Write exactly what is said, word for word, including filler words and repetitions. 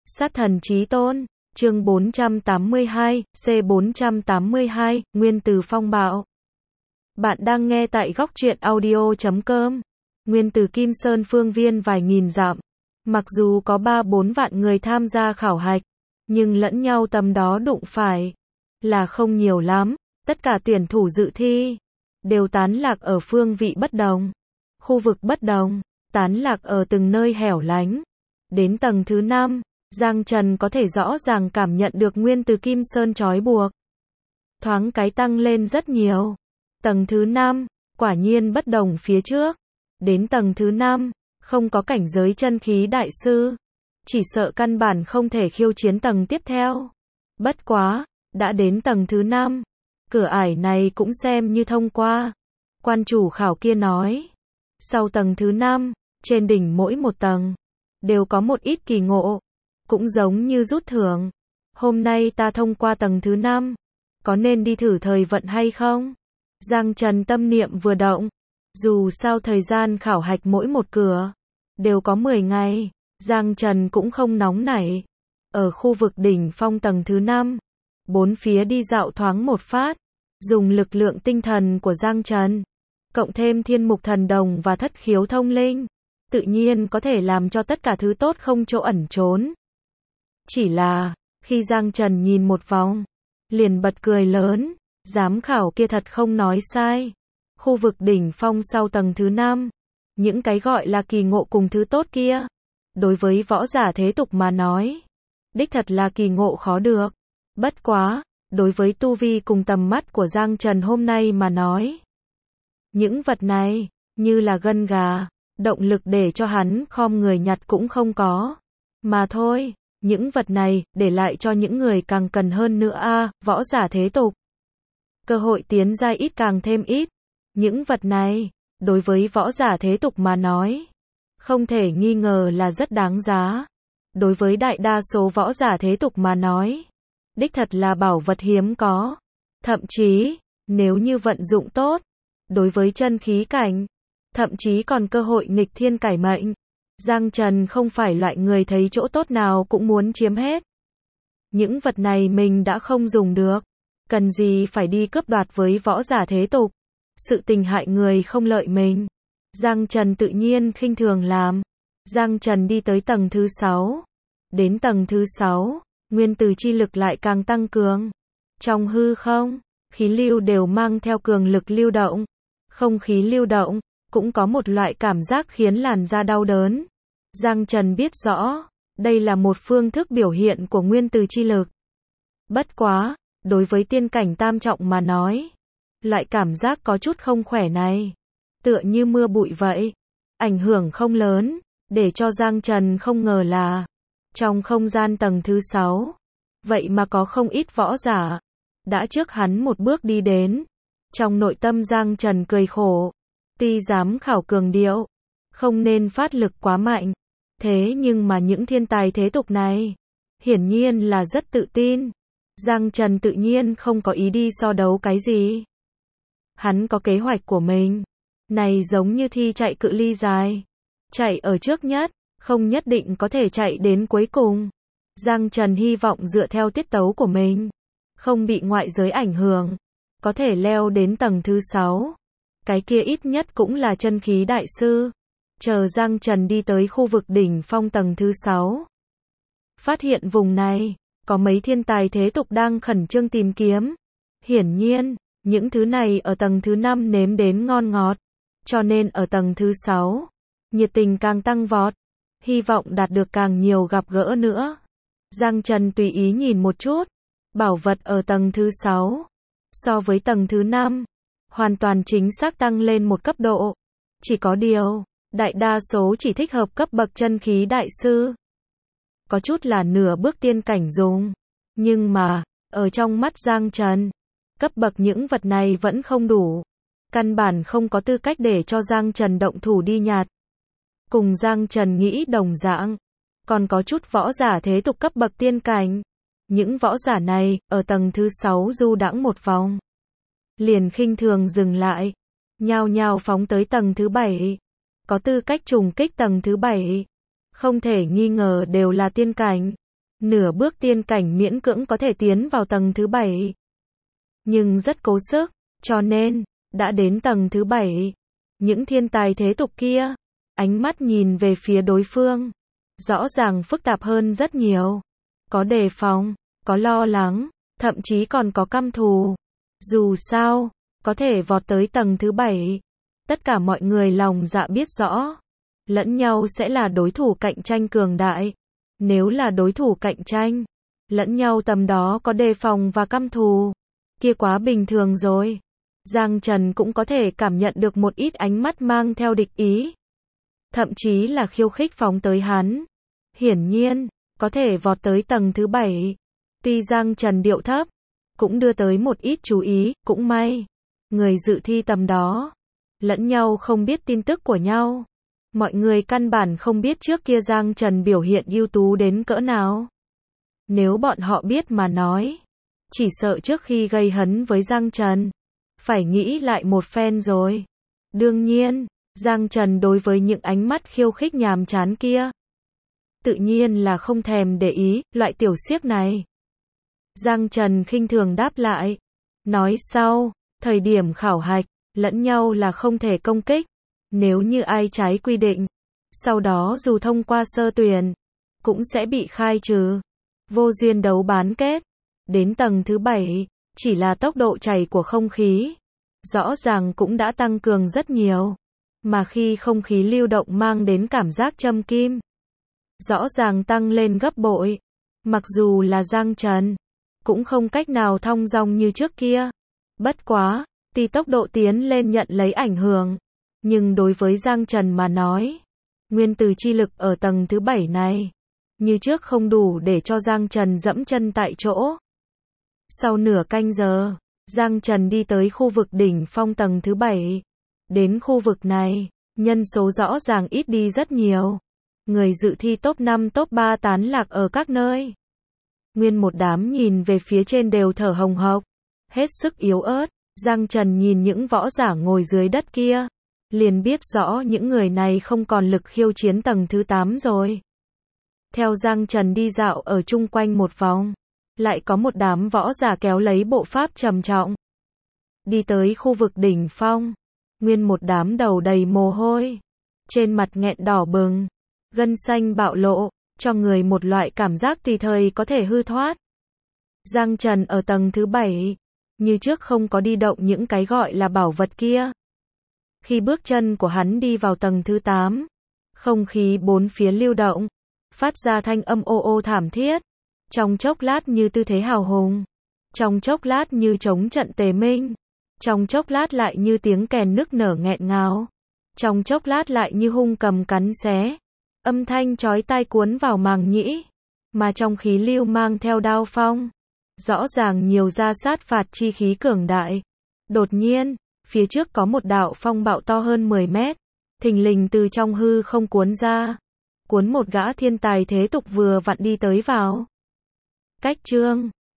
Sát thần chí tôn, chương bốn trăm tám mươi hai, C bốn trăm tám mươi hai, Nguyên Từ Phong Bạo. Bạn đang nghe tại góc truyện audio chấm com. Nguyên Từ Kim Sơn phương viên vài nghìn dặm. Mặc dù có ba bốn vạn người tham gia khảo hạch, nhưng lẫn nhau tầm đó đụng phải là không nhiều lắm. Tất cả tuyển thủ dự thi đều tán lạc ở phương vị bất đồng, khu vực bất đồng, tán lạc ở từng nơi hẻo lánh. Đến tầng thứ năm, Giang Trần có thể rõ ràng cảm nhận được Nguyên Từ Kim Sơn trói buộc thoáng cái tăng lên rất nhiều. Tầng thứ năm, quả nhiên bất đồng phía trước. Đến tầng thứ năm, không có cảnh giới chân khí đại sư, chỉ sợ căn bản không thể khiêu chiến tầng tiếp theo. Bất quá, đã đến tầng thứ năm, cửa ải này cũng xem như thông qua. Quan chủ khảo kia nói, sau tầng thứ năm, trên đỉnh mỗi một tầng đều có một ít kỳ ngộ, cũng giống như rút thưởng. Hôm nay ta thông qua tầng thứ năm, có nên đi thử thời vận hay không? Giang Trần tâm niệm vừa động, dù sao thời gian khảo hạch mỗi một cửa đều có mười ngày, Giang Trần cũng không nóng nảy. Ở khu vực đỉnh phong tầng thứ năm, bốn phía đi dạo thoáng một phát, dùng lực lượng tinh thần của Giang Trần, cộng thêm thiên mục thần đồng và thất khiếu thông linh, tự nhiên có thể làm cho tất cả thứ tốt không chỗ ẩn trốn. Chỉ là, khi Giang Trần nhìn một vòng, liền bật cười lớn, giám khảo kia thật không nói sai. Khu vực đỉnh phong sau tầng thứ năm, những cái gọi là kỳ ngộ cùng thứ tốt kia, đối với võ giả thế tục mà nói, đích thật là kỳ ngộ khó được. Bất quá, đối với tu vi cùng tầm mắt của Giang Trần hôm nay mà nói, những vật này, như là gân gà, động lực để cho hắn khom người nhặt cũng không có. Mà thôi, những vật này, để lại cho những người càng cần hơn nữa a à, võ giả thế tục. Cơ hội tiến giai ít càng thêm ít. Những vật này, đối với võ giả thế tục mà nói, không thể nghi ngờ là rất đáng giá. Đối với đại đa số võ giả thế tục mà nói, đích thật là bảo vật hiếm có. Thậm chí, nếu như vận dụng tốt, đối với chân khí cảnh, thậm chí còn cơ hội nghịch thiên cải mệnh. Giang Trần không phải loại người thấy chỗ tốt nào cũng muốn chiếm hết. Những vật này mình đã không dùng được, cần gì phải đi cướp đoạt với võ giả thế tục. Sự tình hại người không lợi mình, Giang Trần tự nhiên khinh thường làm. Giang Trần đi tới tầng thứ sáu. Đến tầng thứ sáu, nguyên từ chi lực lại càng tăng cường. Trong hư không, khí lưu đều mang theo cường lực lưu động. Không khí lưu động, cũng có một loại cảm giác khiến làn da đau đớn. Giang Trần biết rõ, đây là một phương thức biểu hiện của nguyên từ chi lực. Bất quá, đối với tiên cảnh tam trọng mà nói, loại cảm giác có chút không khỏe này, tựa như mưa bụi vậy, ảnh hưởng không lớn, để cho Giang Trần không ngờ là, trong không gian tầng thứ sáu, vậy mà có không ít võ giả, đã trước hắn một bước đi đến. Trong nội tâm Giang Trần cười khổ, ti giám khảo cường điệu, không nên phát lực quá mạnh, thế nhưng mà những thiên tài thế tục này, hiển nhiên là rất tự tin. Giang Trần tự nhiên không có ý đi so đấu cái gì. Hắn có kế hoạch của mình, này giống như thi chạy cự ly dài, chạy ở trước nhất, không nhất định có thể chạy đến cuối cùng. Giang Trần hy vọng dựa theo tiết tấu của mình, không bị ngoại giới ảnh hưởng, có thể leo đến tầng thứ sáu. Cái kia ít nhất cũng là chân khí đại sư. Chờ Giang Trần đi tới khu vực đỉnh phong tầng thứ sáu, phát hiện vùng này có mấy thiên tài thế tục đang khẩn trương tìm kiếm. Hiển nhiên, những thứ này ở tầng thứ năm nếm đến ngon ngọt, cho nên ở tầng thứ sáu, nhiệt tình càng tăng vọt, hy vọng đạt được càng nhiều gặp gỡ nữa. Giang Trần tùy ý nhìn một chút, bảo vật ở tầng thứ sáu, so với tầng thứ năm, hoàn toàn chính xác tăng lên một cấp độ. Chỉ có điều, đại đa số chỉ thích hợp cấp bậc chân khí đại sư. Có chút là nửa bước tiên cảnh dùng. Nhưng mà, ở trong mắt Giang Trần, cấp bậc những vật này vẫn không đủ. Căn bản không có tư cách để cho Giang Trần động thủ đi nhặt. Cùng Giang Trần nghĩ đồng dạng, còn có chút võ giả thế tục cấp bậc tiên cảnh. Những võ giả này, ở tầng thứ sáu du đãng một vòng, liền khinh thường dừng lại, nhao nhao phóng tới tầng thứ bảy. Có tư cách trùng kích tầng thứ bảy, không thể nghi ngờ đều là tiên cảnh. Nửa bước tiên cảnh miễn cưỡng có thể tiến vào tầng thứ bảy. Nhưng rất cố sức, cho nên, đã đến tầng thứ bảy. Những thiên tài thế tục kia, ánh mắt nhìn về phía đối phương, rõ ràng phức tạp hơn rất nhiều. Có đề phòng, có lo lắng, thậm chí còn có căm thù. Dù sao, có thể vọt tới tầng thứ bảy. Tất cả mọi người lòng dạ biết rõ, lẫn nhau sẽ là đối thủ cạnh tranh cường đại. Nếu là đối thủ cạnh tranh, lẫn nhau tầm đó có đề phòng và căm thù, kia quá bình thường rồi. Giang Trần cũng có thể cảm nhận được một ít ánh mắt mang theo địch ý, thậm chí là khiêu khích phóng tới hắn. Hiển nhiên, có thể vọt tới tầng thứ bảy. Tuy Giang Trần điệu thấp, cũng đưa tới một ít chú ý, cũng may. Người dự thi tầm đó, lẫn nhau không biết tin tức của nhau. Mọi người căn bản không biết trước kia Giang Trần biểu hiện ưu tú đến cỡ nào. Nếu bọn họ biết mà nói, chỉ sợ trước khi gây hấn với Giang Trần, phải nghĩ lại một phen rồi. Đương nhiên, Giang Trần đối với những ánh mắt khiêu khích nhàm chán kia, tự nhiên là không thèm để ý, loại tiểu xiếc này. Giang Trần khinh thường đáp lại, nói sau, thời điểm khảo hạch, lẫn nhau là không thể công kích. Nếu như ai trái quy định, sau đó dù thông qua sơ tuyển, cũng sẽ bị khai trừ. Vô duyên đấu bán kết. Đến tầng thứ bảy, chỉ là tốc độ chảy của không khí, rõ ràng cũng đã tăng cường rất nhiều. Mà khi không khí lưu động mang đến cảm giác châm kim, rõ ràng tăng lên gấp bội. Mặc dù là Giang Trần, cũng không cách nào thong dong như trước kia. Bất quá, tuy tốc độ tiến lên nhận lấy ảnh hưởng, nhưng đối với Giang Trần mà nói, nguyên tử chi lực ở tầng thứ bảy này, như trước không đủ để cho Giang Trần dẫm chân tại chỗ. Sau nửa canh giờ, Giang Trần đi tới khu vực đỉnh phong tầng thứ bảy. Đến khu vực này, nhân số rõ ràng ít đi rất nhiều. Người dự thi top năm top ba tán lạc ở các nơi. Nguyên một đám nhìn về phía trên đều thở hồng hộc, hết sức yếu ớt. Giang Trần nhìn những võ giả ngồi dưới đất kia, liền biết rõ những người này không còn lực khiêu chiến tầng thứ tám rồi. Theo Giang Trần đi dạo ở chung quanh một vòng, lại có một đám võ giả kéo lấy bộ pháp trầm trọng. Đi tới khu vực đỉnh phong, nguyên một đám đầu đầy mồ hôi, trên mặt nghẹn đỏ bừng, gân xanh bạo lộ, cho người một loại cảm giác tùy thời có thể hư thoát. Giang Trần ở tầng thứ bảy, như trước không có đi động những cái gọi là bảo vật kia. Khi bước chân của hắn đi vào tầng thứ tám, không khí bốn phía lưu động, phát ra thanh âm ô ô thảm thiết. Trong chốc lát như tư thế hào hùng, trong chốc lát như chống trận tề minh, trong chốc lát lại như tiếng kèn nức nở nghẹn ngào, trong chốc lát lại như hung cầm cắn xé. Âm thanh chói tai cuốn vào màng nhĩ, mà trong khí lưu mang theo đao phong, rõ ràng nhiều ra sát phạt chi khí cường đại. Đột nhiên, phía trước có một đạo phong bạo to hơn mười mét, thình lình từ trong hư không cuốn ra, cuốn một gã thiên tài thế tục vừa vặn đi tới vào. Cách chương